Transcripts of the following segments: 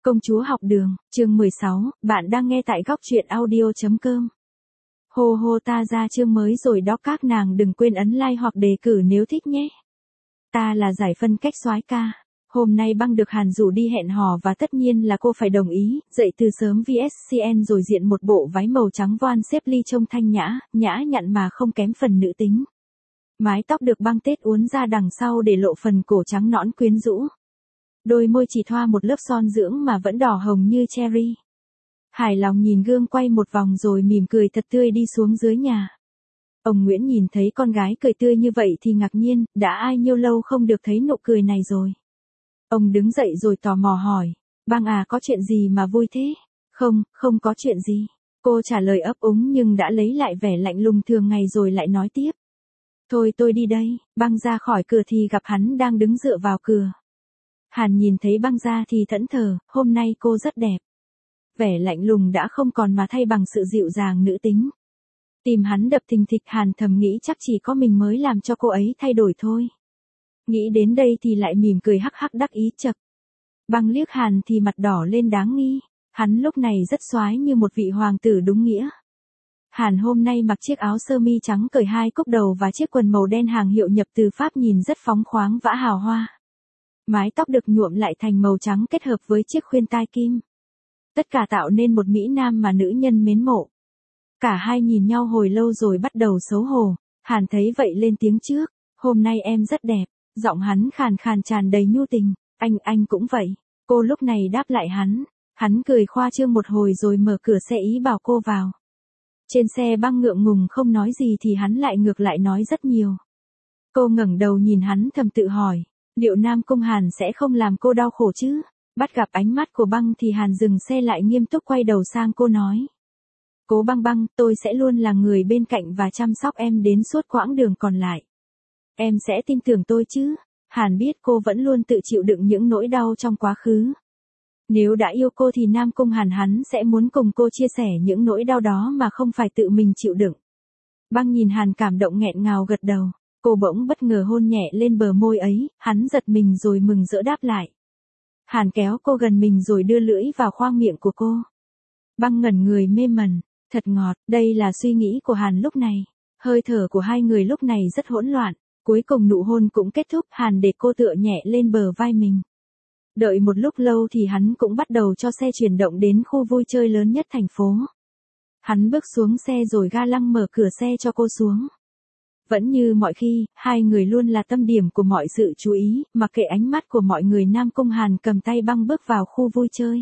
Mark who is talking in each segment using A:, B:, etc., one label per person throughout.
A: Công chúa học đường, chương 16, bạn đang nghe tại góc truyện audio.com. Hô hô ta ra chương mới rồi đó, các nàng đừng quên ấn like hoặc đề cử nếu thích nhé. Ta là giải phân cách soái ca. Hôm nay Băng được Hàn rủ đi hẹn hò và tất nhiên là cô phải đồng ý, dậy từ sớm VSCN rồi diện một bộ váy màu trắng voan xếp ly trông thanh nhã, nhã nhặn mà không kém phần nữ tính. Mái tóc được băng tết uốn ra đằng sau để lộ phần cổ trắng nõn quyến rũ. Đôi môi chỉ thoa một lớp son dưỡng mà vẫn đỏ hồng như cherry. Hài lòng nhìn gương quay một vòng rồi mỉm cười thật tươi đi xuống dưới nhà. Ông Nguyễn nhìn thấy con gái cười tươi như vậy thì ngạc nhiên, đã ai nhiêu lâu không được thấy nụ cười này rồi. Ông đứng dậy rồi tò mò hỏi, Băng à, có chuyện gì mà vui thế? Không có chuyện gì. Cô trả lời ấp úng nhưng đã lấy lại vẻ lạnh lùng thường ngày rồi lại nói tiếp. Thôi tôi đi đây. Băng ra khỏi cửa thì gặp hắn đang đứng dựa vào cửa. Hàn nhìn thấy Băng ra thì thẫn thờ, hôm nay cô rất đẹp. Vẻ lạnh lùng đã không còn mà thay bằng sự dịu dàng nữ tính. Tim hắn đập thình thịch, Hàn thầm nghĩ chắc chỉ có mình mới làm cho cô ấy thay đổi thôi. Nghĩ đến đây thì lại mỉm cười hắc hắc đắc ý chậc. Băng liếc Hàn thì mặt đỏ lên đáng nghi. Hắn lúc này rất soái như một vị hoàng tử đúng nghĩa. Hàn hôm nay mặc chiếc áo sơ mi trắng cởi hai cúc đầu và chiếc quần màu đen hàng hiệu nhập từ Pháp nhìn rất phóng khoáng vã hào hoa. Mái tóc được nhuộm lại thành màu trắng kết hợp với chiếc khuyên tai kim. Tất cả tạo nên một mỹ nam mà nữ nhân mến mộ. Cả hai nhìn nhau hồi lâu rồi bắt đầu xấu hổ. Hàn thấy vậy lên tiếng trước, hôm nay em rất đẹp. Giọng hắn khàn khàn tràn đầy nhu tình, anh cũng vậy. Cô lúc này đáp lại hắn cười khoa trương một hồi rồi mở cửa xe ý bảo cô vào. Trên xe Băng ngượng ngùng không nói gì thì hắn lại ngược lại nói rất nhiều. Cô ngẩng đầu nhìn hắn thầm tự hỏi, liệu Nam Cung Hàn sẽ không làm cô đau khổ chứ? Bắt gặp ánh mắt của Băng thì Hàn dừng xe lại nghiêm túc quay đầu sang cô nói. Cố Băng, tôi sẽ luôn là người bên cạnh và chăm sóc em đến suốt quãng đường còn lại. Em sẽ tin tưởng tôi chứ? Hàn biết cô vẫn luôn tự chịu đựng những nỗi đau trong quá khứ. Nếu đã yêu cô thì Nam Cung Hàn hắn sẽ muốn cùng cô chia sẻ những nỗi đau đó mà không phải tự mình chịu đựng. Băng nhìn Hàn cảm động nghẹn ngào gật đầu. Cô bỗng bất ngờ hôn nhẹ lên bờ môi ấy, hắn giật mình rồi mừng rỡ đáp lại. Hàn kéo cô gần mình rồi đưa lưỡi vào khoang miệng của cô. Băng ngẩn người mê mẩn, thật ngọt, đây là suy nghĩ của Hàn lúc này. Hơi thở của hai người lúc này rất hỗn loạn. Cuối cùng nụ hôn cũng kết thúc, Hàn để cô tựa nhẹ lên bờ vai mình. Đợi một lúc lâu thì hắn cũng bắt đầu cho xe chuyển động đến khu vui chơi lớn nhất thành phố. Hắn bước xuống xe rồi ga lăng mở cửa xe cho cô xuống. Vẫn như mọi khi, hai người luôn là tâm điểm của mọi sự chú ý, mặc kệ ánh mắt của mọi người. Nam Cung Hàn cầm tay Băng bước vào khu vui chơi.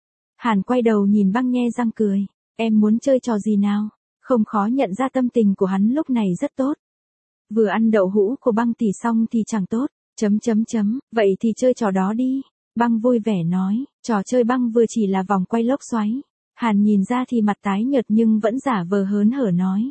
A: Hàn quay đầu nhìn Băng nhe răng cười, em muốn chơi trò gì nào? Không khó nhận ra tâm tình của hắn lúc này rất tốt. Vừa ăn đậu hũ của Băng tỉ xong thì chẳng tốt, vậy thì chơi trò đó đi. Băng vui vẻ nói, trò chơi Băng vừa chỉ là vòng quay lốc xoáy. Hàn nhìn ra thì mặt tái nhợt nhưng vẫn giả vờ hớn hở nói.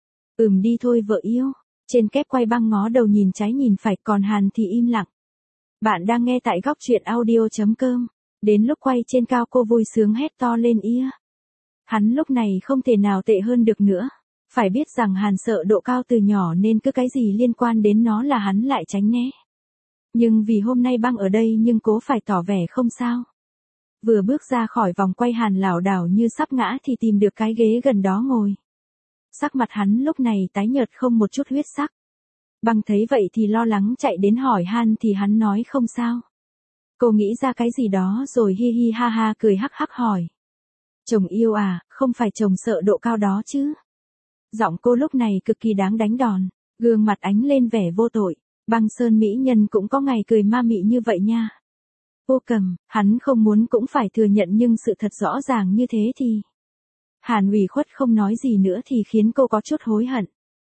A: Đi thôi vợ yêu. Trên kép quay Băng ngó đầu nhìn trái nhìn phải, còn Hàn thì im lặng. Bạn đang nghe tại góc truyện audio.com. Đến lúc quay trên cao cô vui sướng hét to lên ia. Hắn lúc này không thể nào tệ hơn được nữa. Phải biết rằng Hàn sợ độ cao từ nhỏ nên cứ cái gì liên quan đến nó là hắn lại tránh né. Nhưng vì hôm nay Băng ở đây nhưng cố phải tỏ vẻ không sao. Vừa bước ra khỏi vòng quay Hàn lảo đảo như sắp ngã thì tìm được cái ghế gần đó ngồi. Sắc mặt hắn lúc này tái nhợt không một chút huyết sắc. Băng thấy vậy thì lo lắng chạy đến hỏi Han thì hắn nói không sao. Cô nghĩ ra cái gì đó rồi hi hi ha ha cười hắc hắc hỏi. Chồng yêu à, không phải chồng sợ độ cao đó chứ? Giọng cô lúc này cực kỳ đáng đánh đòn, gương mặt ánh lên vẻ vô tội. Băng Sơn mỹ nhân cũng có ngày cười ma mị như vậy nha. Vô Cầm, hắn không muốn cũng phải thừa nhận nhưng sự thật rõ ràng như thế thì. Hàn ủy khuất không nói gì nữa thì khiến cô có chút hối hận.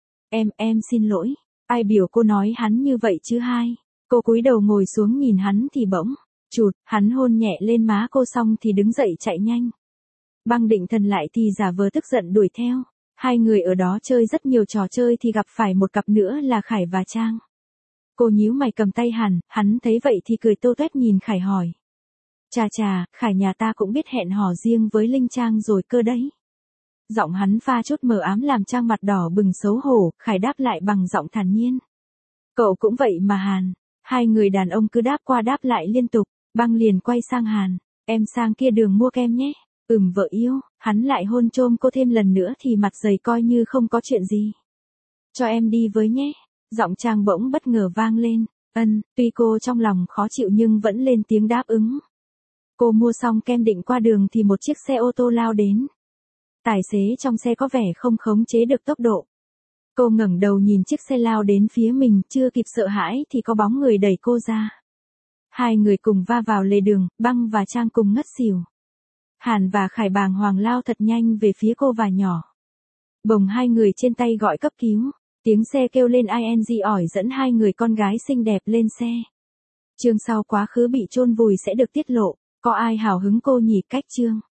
A: Em xin lỗi, ai biểu cô nói hắn như vậy chứ hai. Cô cúi đầu ngồi xuống nhìn hắn thì bỗng, chụt, hắn hôn nhẹ lên má cô xong thì đứng dậy chạy nhanh. Băng định thần lại thì giả vờ tức giận đuổi theo. Hai người ở đó chơi rất nhiều trò chơi thì gặp phải một cặp nữa là Khải và Trang. Cô nhíu mày cầm tay hắn thấy vậy thì cười tô toét nhìn Khải hỏi. Chà, Khải nhà ta cũng biết hẹn hò riêng với Linh Trang rồi cơ đấy. Giọng hắn pha chút mờ ám làm Trang mặt đỏ bừng xấu hổ, Khải đáp lại bằng giọng thản nhiên. Cậu cũng vậy mà Hàn. Hai người đàn ông cứ đáp qua đáp lại liên tục, Băng liền quay sang Hàn. Em sang kia đường mua kem nhé. Vợ yêu, hắn lại hôn chôm cô thêm lần nữa thì mặt dày coi như không có chuyện gì. Cho em đi với nhé. Giọng Trang bỗng bất ngờ vang lên. Tuy cô trong lòng khó chịu nhưng vẫn lên tiếng đáp ứng. Cô mua xong kem định qua đường thì một chiếc xe ô tô lao đến. Tài xế trong xe có vẻ không khống chế được tốc độ. Cô ngẩng đầu nhìn chiếc xe lao đến phía mình, chưa kịp sợ hãi thì có bóng người đẩy cô ra. Hai người cùng va vào lề đường, Băng và Trang cùng ngất xỉu. Hàn và Khải bàng hoàng lao thật nhanh về phía cô và nhỏ. Bồng hai người trên tay gọi cấp cứu. Tiếng xe kêu lên ing ỏi dẫn hai người con gái xinh đẹp lên xe. Chương sau quá khứ bị chôn vùi sẽ được tiết lộ. Có ai hào hứng cô nhỉ? Cách chương